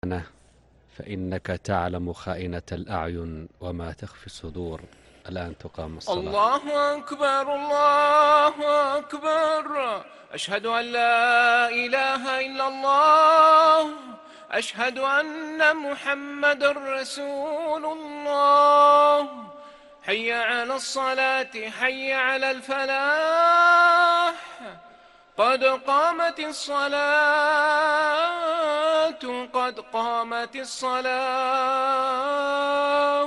فإنك تعلم خائنة الأعين وما تخفي الصدور. الآن تقام الصلاة. الله أكبر الله أكبر. أشهد أن لا إله إلا الله. أشهد أن محمد رسول الله. حي على الصلاة حي على الفلاح. قد قامت الصلاة قد قامت الصلاة.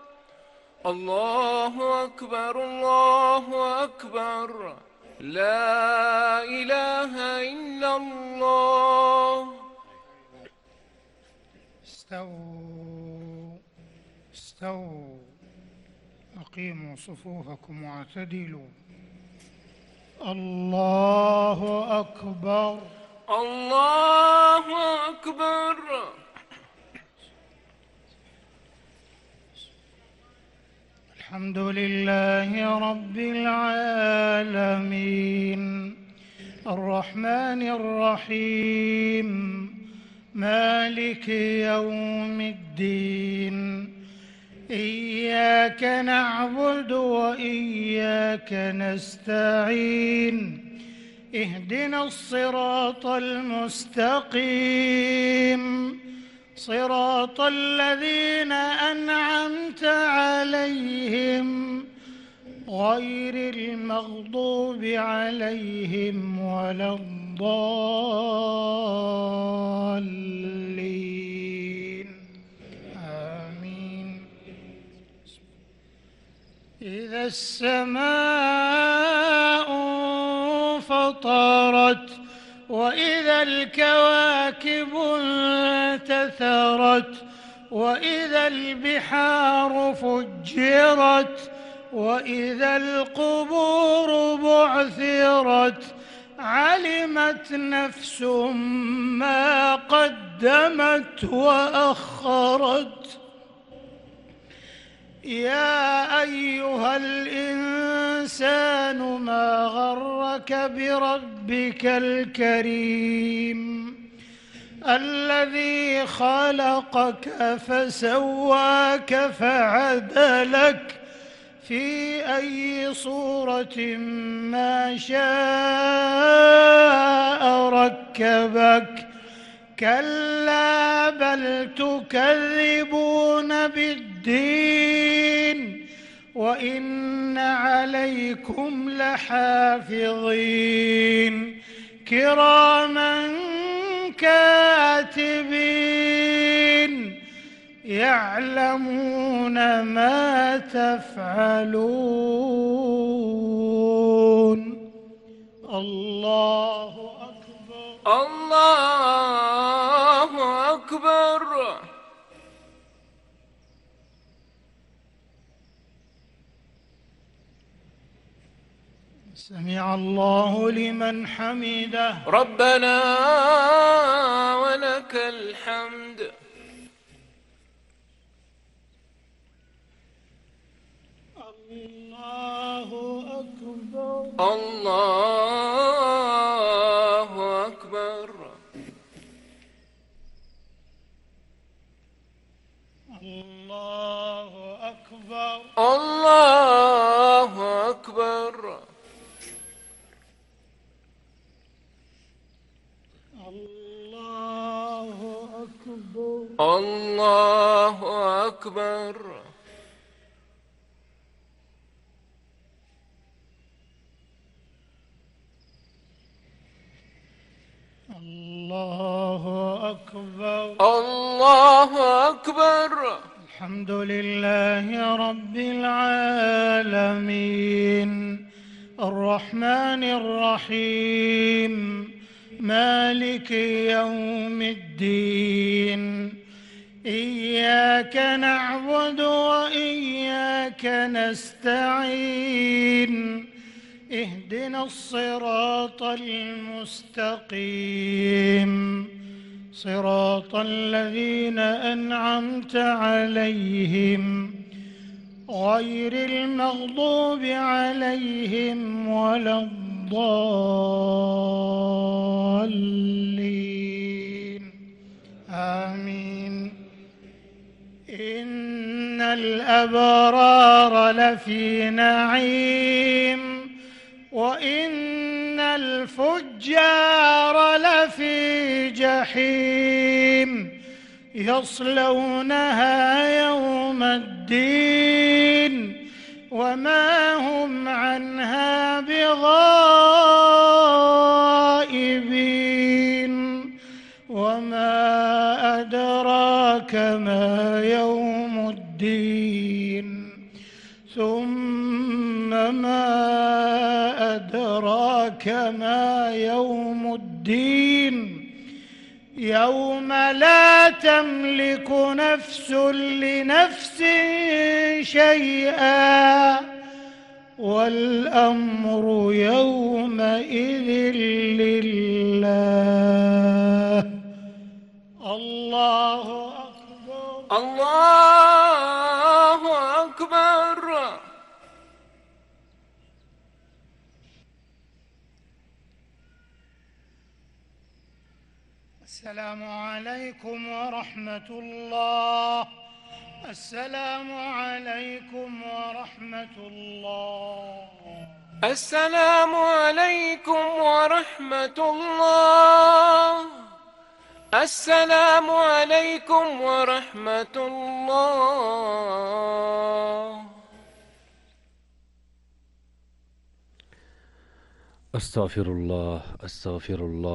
الله أكبر الله أكبر. لا إله إلا الله. استووا استووا، أقيموا صفوفكم واعتدلوا. الله أكبر الله أكبر. الحمد لله رب العالمين، الرحمن الرحيم، مالك يوم الدين. إياك نعبد وإياك نستعين. اهدنا الصراط المستقيم، صراط الذين أنعمت عليهم غير المغضوب عليهم ولا الضالين. آمين. إذا السماء انفطرت وإذا الكواكب انتثرت وإذا البحار فجرت وإذا القبور بعثرت علمت نفس ما قدمت وأخرت. يا أيها الإنسان ما غرك بربك الكريم الذي خلقك فسواك فعدلك في أي صورة ما شاء ركبك. كلا بل تكذبون بالدين وإن عليكم لحافظين كراما كاتبين يعلمون ما تفعلون. الله أكبر الله أكبر. سمع الله لمن حمده. ربنا ولك الحمد. الله أكبر الله أكبر. الله أكبر الله أكبر. الله أكبر الله أكبر. الله أكبر الله أكبر. الحمد لله رب العالمين، الرحمن الرحيم، مالك يوم الدين. إياك نعبد وإياك نستعين. اهدنا الصراط المستقيم، صراط الذين أنعمت عليهم غير المغضوب عليهم ولا الضالين. آمين. إن الأبرار لفي نعيم وإن الفجار لفي جحيم يصلونها يوم الدين وما هم عنها بغائبين. وما أدراك ما يوم الدين ثم ما أدراك ما يوم الدين يوم لا تملك نفس لنفس شيئا والأمر يومئذ لله. الله أكبر. الله أكبر. السلام عليكم ورحمة الله. السلام عليكم ورحمة الله. السلام عليكم ورحمة الله. السلام عليكم ورحمة الله. أستغفر الله أستغفر الله.